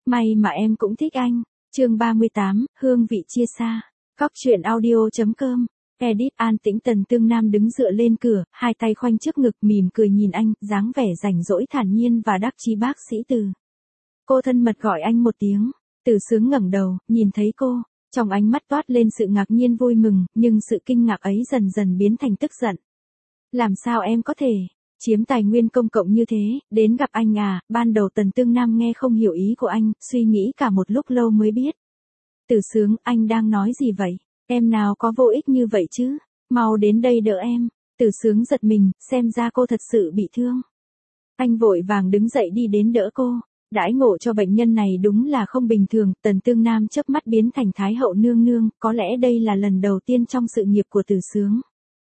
May mà em cũng thích anh. Chương 38, hương vị chia xa. Cóc truyện audio.com. Edit an tĩnh. Tần Tương Nam đứng dựa lên cửa, hai tay khoanh trước ngực mỉm cười nhìn anh, dáng vẻ rảnh rỗi thản nhiên và đắc chí bác sĩ Từ. Cô thân mật gọi anh một tiếng. Từ Sướng ngẩng đầu, nhìn thấy cô, trong ánh mắt toát lên sự ngạc nhiên vui mừng, nhưng sự kinh ngạc ấy dần dần biến thành tức giận. Làm sao em có thể chiếm tài nguyên công cộng như thế, đến gặp anh à? Ban đầu Tần Tương Nam nghe không hiểu ý của anh, suy nghĩ cả một lúc lâu mới biết. Từ Sướng, anh đang nói gì vậy? Em nào có vô ích như vậy chứ? Mau đến đây đỡ em. Từ Sướng giật mình, xem ra cô thật sự bị thương. Anh vội vàng đứng dậy đi đến đỡ cô. Đãi ngộ cho bệnh nhân này đúng là không bình thường. Tần Tương Nam chớp mắt biến thành Thái hậu nương nương, có lẽ đây là lần đầu tiên trong sự nghiệp của Từ Sướng.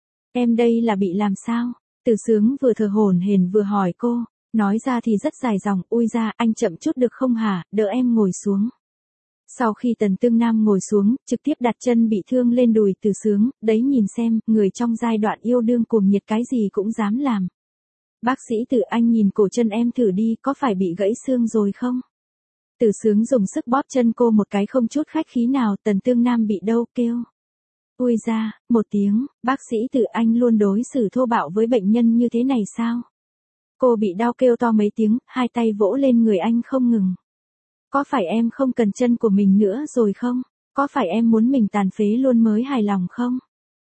Em đây là bị làm sao? Từ Sướng vừa thở hổn hển vừa hỏi cô, nói ra thì rất dài dòng. Ui ra, anh chậm chút được không hả? Đỡ em ngồi xuống. Sau khi Tần Tương Nam ngồi xuống, trực tiếp đặt chân bị thương lên đùi Từ Sướng, đấy nhìn xem, người trong giai đoạn yêu đương cuồng nhiệt cái gì cũng dám làm. Bác sĩ Từ, anh nhìn cổ chân em thử đi, có phải bị gãy xương rồi không? Từ Sướng dùng sức bóp chân cô một cái không chút khách khí nào. Tần Tương Nam bị đau kêu. Ui ra, một tiếng. Bác sĩ Từ, anh luôn đối xử thô bạo với bệnh nhân như thế này sao? Cô bị đau kêu to mấy tiếng, hai tay vỗ lên người anh không ngừng. Có phải em không cần chân của mình nữa rồi không? Có phải em muốn mình tàn phế luôn mới hài lòng không?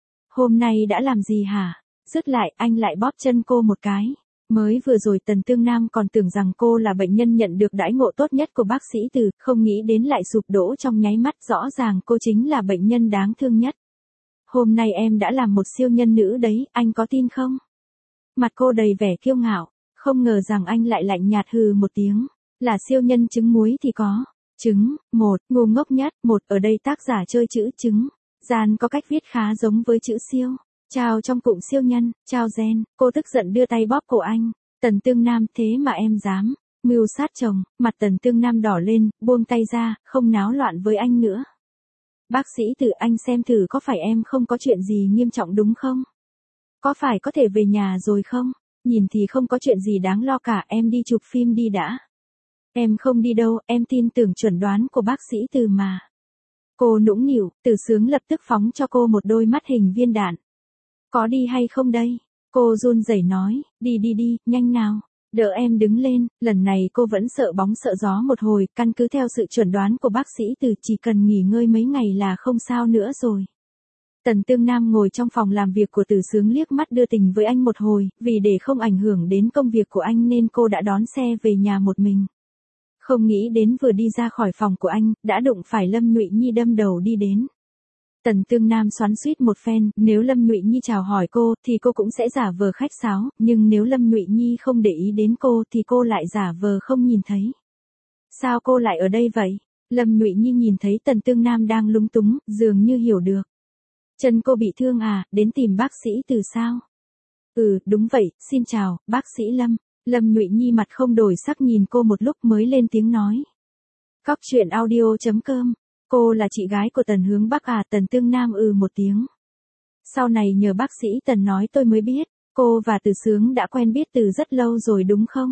Hôm nay đã làm gì hả? Dứt lại, anh lại bóp chân cô một cái. Mới vừa rồi Tần Tương Nam còn tưởng rằng cô là bệnh nhân nhận được đãi ngộ tốt nhất của bác sĩ Từ, không nghĩ đến lại sụp đổ trong nháy mắt. Rõ ràng cô chính là bệnh nhân đáng thương nhất. Hôm nay em đã làm một siêu nhân nữ đấy, anh có tin không? Mặt cô đầy vẻ kiêu ngạo, không ngờ rằng anh lại lạnh nhạt hừ một tiếng. Là siêu nhân trứng muối thì có. Trứng, một, ngu ngốc nhất, một, ở đây tác giả chơi chữ trứng. Gian có cách viết khá giống với chữ siêu. Chào trong cụm siêu nhân, chào gen. Cô tức giận đưa tay bóp cổ anh. Tần Tương Nam, thế mà em dám mưu sát chồng? Mặt Tần Tương Nam đỏ lên, buông tay ra, không náo loạn với anh nữa. Bác sĩ Từ, anh xem thử có phải em không có chuyện gì nghiêm trọng đúng không? Có phải có thể về nhà rồi không? Nhìn thì không có chuyện gì đáng lo cả, em đi chụp phim đi đã. Em không đi đâu, em tin tưởng chuẩn đoán của bác sĩ Từ mà. Cô nũng nịu. Từ Sướng lập tức phóng cho cô một đôi mắt hình viên đạn. Có đi hay không đây? Cô run rẩy nói, đi đi đi, nhanh nào. Đỡ em đứng lên. Lần này cô vẫn sợ bóng sợ gió một hồi, căn cứ theo sự chuẩn đoán của bác sĩ Từ, chỉ cần nghỉ ngơi mấy ngày là không sao nữa rồi. Tần Tương Nam ngồi trong phòng làm việc của Từ Sướng liếc mắt đưa tình với anh một hồi, vì để không ảnh hưởng đến công việc của anh nên cô đã đón xe về nhà một mình. Không nghĩ đến vừa đi ra khỏi phòng của anh, đã đụng phải Lâm Nhụy Nhi đâm đầu đi đến. Tần Tương Nam xoắn xuýt một phen, nếu Lâm Nhụy Nhi chào hỏi cô, thì cô cũng sẽ giả vờ khách sáo, nhưng nếu Lâm Nhụy Nhi không để ý đến cô thì cô lại giả vờ không nhìn thấy. Sao cô lại ở đây vậy? Lâm Nhụy Nhi nhìn thấy Tần Tương Nam đang lúng túng, dường như hiểu được. Chân cô bị thương à, đến tìm bác sĩ Từ sao? Ừ, đúng vậy, xin chào, bác sĩ Lâm. Lâm Nhụy Nhi mặt không đổi sắc nhìn cô một lúc mới lên tiếng nói. Cóc truyện audio.com. Cô là chị gái của Tần Hướng Bắc à? Tần Tương Nam một tiếng. Sau này nhờ bác sĩ Tần nói tôi mới biết, cô và Từ Sướng đã quen biết từ rất lâu rồi đúng không?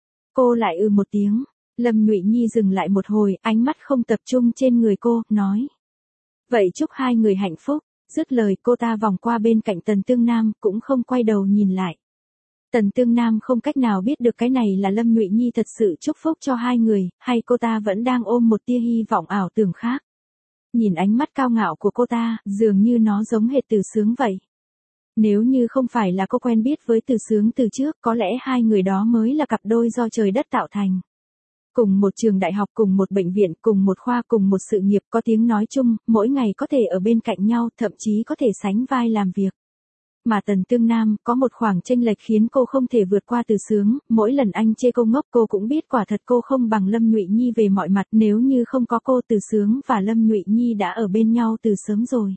Cô lại một tiếng. Lâm Nhụy Nhi dừng lại một hồi, ánh mắt không tập trung trên người cô, nói. Vậy chúc hai người hạnh phúc. Dứt lời cô ta vòng qua bên cạnh Tần Tương Nam, cũng không quay đầu nhìn lại. Tần Tương Nam không cách nào biết được cái này là Lâm Nhụy Nhi thật sự chúc phúc cho hai người, hay cô ta vẫn đang ôm một tia hy vọng ảo tưởng khác. Nhìn ánh mắt cao ngạo của cô ta, dường như nó giống hệt Từ Sướng vậy. Nếu như không phải là cô quen biết với Từ Sướng từ trước, có lẽ hai người đó mới là cặp đôi do trời đất tạo thành. Cùng một trường đại học, cùng một bệnh viện, cùng một khoa, cùng một sự nghiệp, có tiếng nói chung, mỗi ngày có thể ở bên cạnh nhau, thậm chí có thể sánh vai làm việc. Mà Tần Tương Nam có một khoảng chênh lệch khiến cô không thể vượt qua Từ Sướng, mỗi lần anh chê cô ngốc cô cũng biết quả thật cô không bằng Lâm Nhụy Nhi về mọi mặt, nếu như không có cô Từ Sướng và Lâm Nhụy Nhi đã ở bên nhau từ sớm rồi.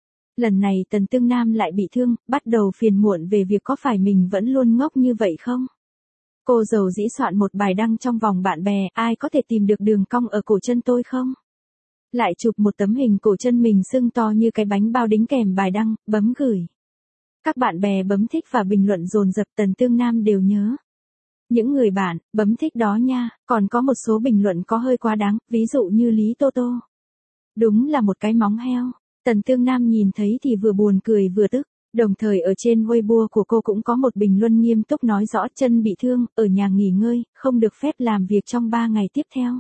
Lần này Tần Tương Nam lại bị thương, bắt đầu phiền muộn về việc có phải mình vẫn luôn ngốc như vậy không? Cô dầu dĩ soạn một bài đăng trong vòng bạn bè, ai có thể tìm được đường cong ở cổ chân tôi không? Lại chụp một tấm hình cổ chân mình sưng to như cái bánh bao đính kèm bài đăng, bấm gửi. Các bạn bè bấm thích và bình luận dồn dập. Tần Tương Nam đều nhớ. Những người bạn, bấm thích đó nha, còn có một số bình luận có hơi quá đáng, ví dụ như Lý Tô Tô. Đúng là một cái móng heo. Tần Tương Nam nhìn thấy thì vừa buồn cười vừa tức. Đồng thời ở trên Weibo của cô cũng có một bình luận nghiêm túc nói rõ chân bị thương, ở nhà nghỉ ngơi, không được phép làm việc trong 3 ngày tiếp theo.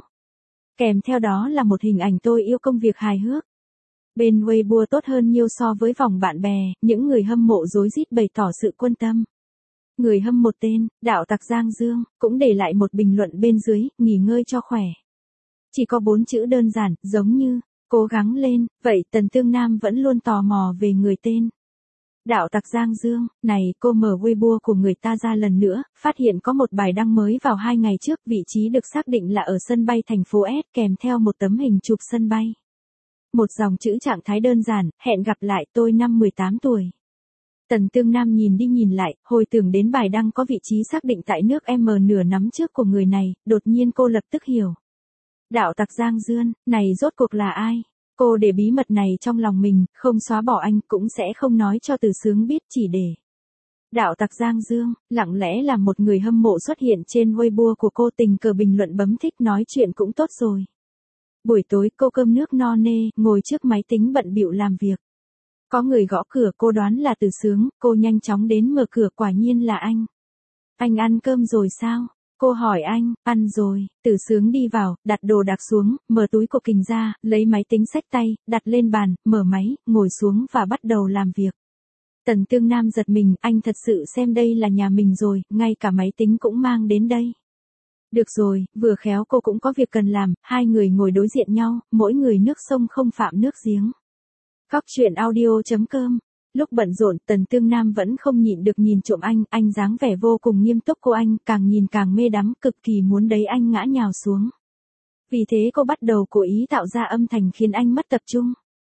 Kèm theo đó là một hình ảnh tôi yêu công việc hài hước. Bên Weibo tốt hơn nhiều so với vòng bạn bè, những người hâm mộ rối rít bày tỏ sự quan tâm. Người hâm mộ tên, đạo tặc Giang Dương, cũng để lại một bình luận bên dưới, nghỉ ngơi cho khỏe. Chỉ có 4 chữ đơn giản, giống như, cố gắng lên, vậy Tần Tương Nam vẫn luôn tò mò về người tên. Đạo tặc Giang Dương, này cô mở Weibo của người ta ra lần nữa, phát hiện có một bài đăng mới vào 2 ngày trước, vị trí được xác định là ở sân bay thành phố S kèm theo một tấm hình chụp sân bay. Một dòng chữ trạng thái đơn giản, hẹn gặp lại tôi năm 18 tuổi. Tần Tương Nam nhìn đi nhìn lại, hồi tưởng đến bài đăng có vị trí xác định tại nước M nửa nắm trước của người này, đột nhiên cô lập tức hiểu. Đạo tặc Giang Dương, này rốt cuộc là ai? Cô để bí mật này trong lòng mình, không xóa bỏ anh, cũng sẽ không nói cho Từ Sướng biết, chỉ để. Đạo tặc Giang Dương, lặng lẽ là một người hâm mộ xuất hiện trên Weibo của cô, tình cờ bình luận bấm thích nói chuyện cũng tốt rồi. Buổi tối cô cơm nước no nê, ngồi trước máy tính bận bịu làm việc. Có người gõ cửa, cô đoán là Từ Sướng, cô nhanh chóng đến mở cửa, quả nhiên là anh. Anh ăn cơm rồi sao? Cô hỏi anh, ăn rồi. Từ Sướng đi vào, đặt đồ đạc xuống, mở túi của kình ra, lấy máy tính xách tay, đặt lên bàn, mở máy, ngồi xuống và bắt đầu làm việc. Tần Tương Nam giật mình, anh thật sự xem đây là nhà mình rồi, ngay cả máy tính cũng mang đến đây. Được rồi, vừa khéo cô cũng có việc cần làm, hai người ngồi đối diện nhau, mỗi người nước sông không phạm nước giếng. Góc truyện audio.com. Lúc bận rộn, Tần Tương Nam vẫn không nhịn được nhìn trộm anh dáng vẻ vô cùng nghiêm túc, cô anh càng nhìn càng mê đắm, cực kỳ muốn đẩy anh ngã nhào xuống. Vì thế cô bắt đầu cố ý tạo ra âm thanh khiến anh mất tập trung.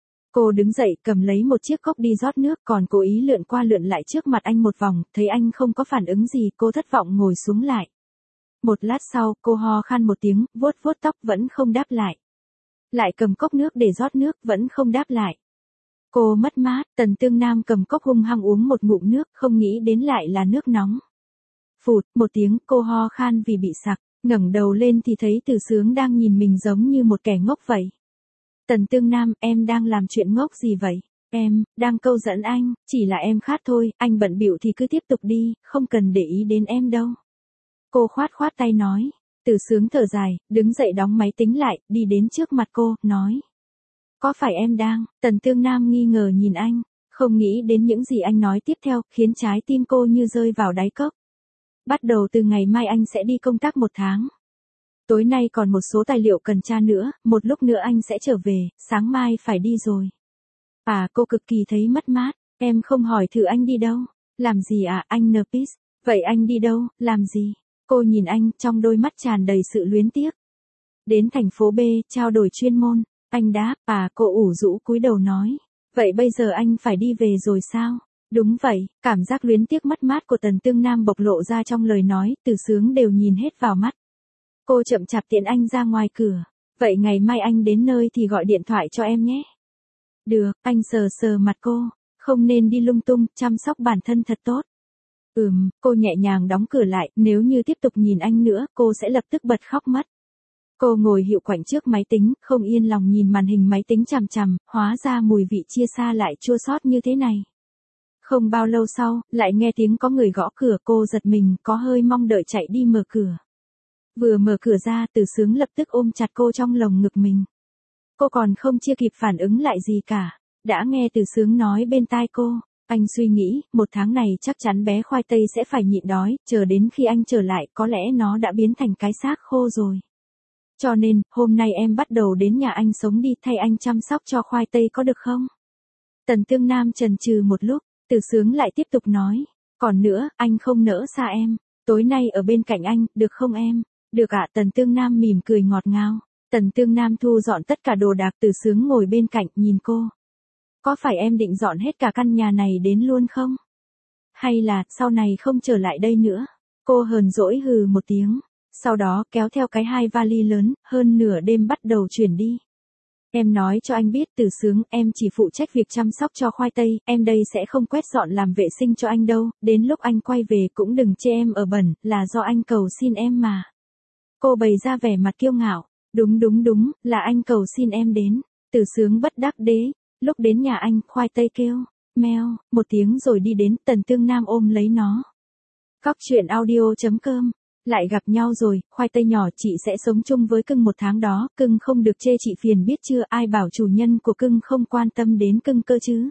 Cô đứng dậy, cầm lấy một chiếc cốc đi rót nước, còn cố ý lượn qua lượn lại trước mặt anh một vòng, thấy anh không có phản ứng gì, cô thất vọng ngồi xuống lại. Một lát sau, cô ho khan một tiếng, vuốt vuốt tóc vẫn không đáp lại. Lại cầm cốc nước để rót nước, vẫn không đáp lại. Cô mất mát, Tần Tương Nam cầm cốc hung hăng uống một ngụm nước, không nghĩ đến lại là nước nóng. Phụt, một tiếng, cô ho khan vì bị sặc, ngẩng đầu lên thì thấy Từ Sướng đang nhìn mình giống như một kẻ ngốc vậy. Tần Tương Nam, em đang làm chuyện ngốc gì vậy? Em, đang câu dẫn anh, chỉ là em khát thôi, anh bận bịu thì cứ tiếp tục đi, không cần để ý đến em đâu. Cô khoát khoát tay nói. Từ Sướng thở dài, đứng dậy đóng máy tính lại, đi đến trước mặt cô, nói. Có phải em đang? Tần Tương Nam nghi ngờ nhìn anh, không nghĩ đến những gì anh nói tiếp theo, khiến trái tim cô như rơi vào đáy cốc. Bắt đầu từ ngày mai anh sẽ đi công tác 1 tháng. Tối nay còn một số tài liệu cần tra nữa, một lúc nữa anh sẽ trở về, sáng mai phải đi rồi. À, cô cực kỳ thấy mất mát, em không hỏi thử anh đi đâu. Làm gì à, anh Npis? Vậy anh đi đâu, làm gì? Cô nhìn anh, trong đôi mắt tràn đầy sự luyến tiếc. Đến thành phố B, trao đổi chuyên môn. Anh đáp, cô ủ rũ cúi đầu nói. Vậy bây giờ anh phải đi về rồi sao? Đúng vậy, cảm giác luyến tiếc mất mát của Tần Tương Nam bộc lộ ra trong lời nói, Từ Sướng đều nhìn hết vào mắt. Cô chậm chạp tiễn anh ra ngoài cửa. Vậy ngày mai anh đến nơi thì gọi điện thoại cho em nhé. Được, anh sờ sờ mặt cô. Không nên đi lung tung, chăm sóc bản thân thật tốt. Cô nhẹ nhàng đóng cửa lại, nếu như tiếp tục nhìn anh nữa, cô sẽ lập tức bật khóc mất. Cô ngồi hiệu quạnh trước máy tính, không yên lòng nhìn màn hình máy tính chằm chằm, hóa ra mùi vị chia xa lại chua xót như thế này. Không bao lâu sau, lại nghe tiếng có người gõ cửa, cô giật mình, có hơi mong đợi chạy đi mở cửa. Vừa mở cửa ra, Từ Sướng lập tức ôm chặt cô trong lồng ngực mình. Cô còn không chưa kịp phản ứng lại gì cả, đã nghe Từ Sướng nói bên tai cô. Anh suy nghĩ, 1 tháng này chắc chắn bé khoai tây sẽ phải nhịn đói, chờ đến khi anh trở lại, có lẽ nó đã biến thành cái xác khô rồi. Cho nên, hôm nay em bắt đầu đến nhà anh sống đi, thay anh chăm sóc cho khoai tây có được không? Tần Tương Nam chần chừ một lúc, Từ Sướng lại tiếp tục nói. Còn nữa, anh không nỡ xa em. Tối nay ở bên cạnh anh, được không em? Được ạ, Tần Tương Nam mỉm cười ngọt ngào. Tần Tương Nam thu dọn tất cả đồ đạc, Từ Sướng ngồi bên cạnh, nhìn cô. Có phải em định dọn hết cả căn nhà này đến luôn không? Hay là, sau này không trở lại đây nữa? Cô hờn dỗi hừ một tiếng. Sau đó kéo theo cái 2 vali lớn, hơn nửa đêm bắt đầu chuyển đi. Em nói cho anh biết Từ Sướng, em chỉ phụ trách việc chăm sóc cho khoai tây, em đây sẽ không quét dọn làm vệ sinh cho anh đâu, đến lúc anh quay về cũng đừng chê em ở bẩn, là do anh cầu xin em mà. Cô bày ra vẻ mặt kiêu ngạo, đúng, là anh cầu xin em đến. Từ Sướng bất đắc dĩ, lúc đến nhà anh, khoai tây kêu, meo, một tiếng rồi đi đến, Tần Tương Nam ôm lấy nó. Cóc truyện audio.com. Lại gặp nhau rồi, khoai tây nhỏ, chị sẽ sống chung với cưng 1 tháng đó, cưng không được chê chị phiền biết chưa, ai bảo chủ nhân của cưng không quan tâm đến cưng cơ chứ.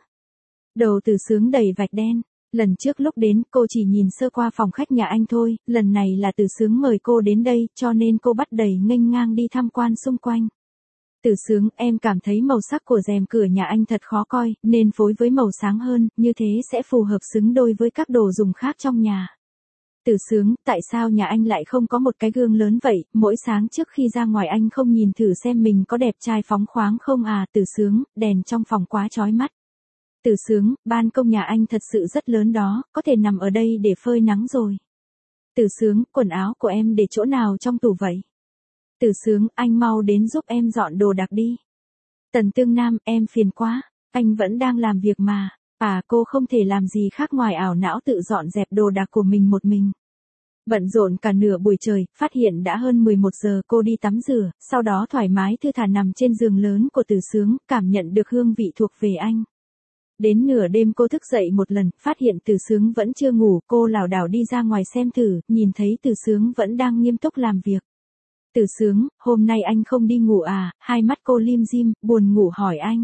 Đầu Từ Sướng đầy vạch đen, lần trước lúc đến cô chỉ nhìn sơ qua phòng khách nhà anh thôi, lần này là Từ Sướng mời cô đến đây, cho nên cô bắt đầy nghênh ngang đi tham quan xung quanh. Từ Sướng, em cảm thấy màu sắc của rèm cửa nhà anh thật khó coi, nên phối với màu sáng hơn, như thế sẽ phù hợp xứng đôi với các đồ dùng khác trong nhà. Từ Sướng, tại sao nhà anh lại không có một cái gương lớn vậy, mỗi sáng trước khi ra ngoài anh không nhìn thử xem mình có đẹp trai phóng khoáng không à. Từ Sướng, đèn trong phòng quá chói mắt. Từ Sướng, ban công nhà anh thật sự rất lớn đó, có thể nằm ở đây để phơi nắng rồi. Từ Sướng, quần áo của em để chỗ nào trong tủ vậy? Từ Sướng, anh mau đến giúp em dọn đồ đạc đi. Tần Tương Nam, em phiền quá, anh vẫn đang làm việc mà. Cô không thể làm gì khác ngoài ảo não tự dọn dẹp đồ đạc của mình một mình. Bận rộn cả nửa buổi trời, phát hiện đã hơn 11 giờ cô đi tắm rửa, sau đó thoải mái thư thả nằm trên giường lớn của Từ Sướng, cảm nhận được hương vị thuộc về anh. Đến nửa đêm cô thức dậy một lần, phát hiện Từ Sướng vẫn chưa ngủ, cô lảo đảo đi ra ngoài xem thử, nhìn thấy Từ Sướng vẫn đang nghiêm túc làm việc. Từ Sướng, hôm nay anh không đi ngủ à? Hai mắt cô lim dim, buồn ngủ hỏi anh.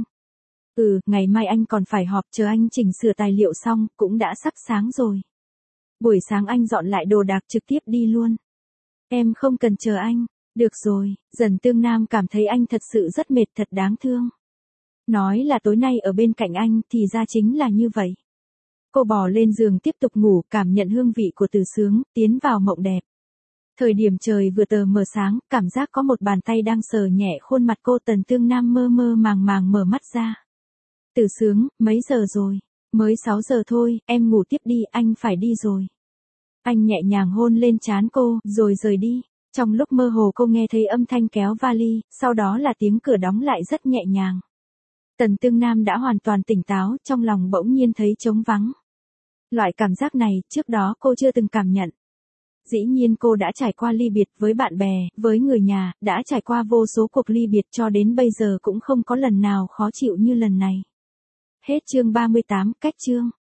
Ngày mai anh còn phải họp, chờ anh chỉnh sửa tài liệu xong, cũng đã sắp sáng rồi. Buổi sáng anh dọn lại đồ đạc trực tiếp đi luôn. Em không cần chờ anh. Được rồi, dần Tương Nam cảm thấy anh thật sự rất mệt, thật đáng thương. Nói là tối nay ở bên cạnh anh, thì ra chính là như vậy. Cô bò lên giường tiếp tục ngủ, cảm nhận hương vị của Từ Sướng, tiến vào mộng đẹp. Thời điểm trời vừa tờ mờ sáng, cảm giác có một bàn tay đang sờ nhẹ khuôn mặt cô. Tần Tương Nam mơ mơ màng mở mắt ra. Từ Sướng, mấy giờ rồi? Mới 6 giờ thôi, em ngủ tiếp đi, anh phải đi rồi. Anh nhẹ nhàng hôn lên trán cô, rồi rời đi. Trong lúc mơ hồ cô nghe thấy âm thanh kéo vali, sau đó là tiếng cửa đóng lại rất nhẹ nhàng. Tần Tương Nam đã hoàn toàn tỉnh táo, trong lòng bỗng nhiên thấy trống vắng. Loại cảm giác này, trước đó cô chưa từng cảm nhận. Dĩ nhiên cô đã trải qua ly biệt với bạn bè, với người nhà, đã trải qua vô số cuộc ly biệt cho đến bây giờ cũng không có lần nào khó chịu như lần này. Hết chương 38, cách chương.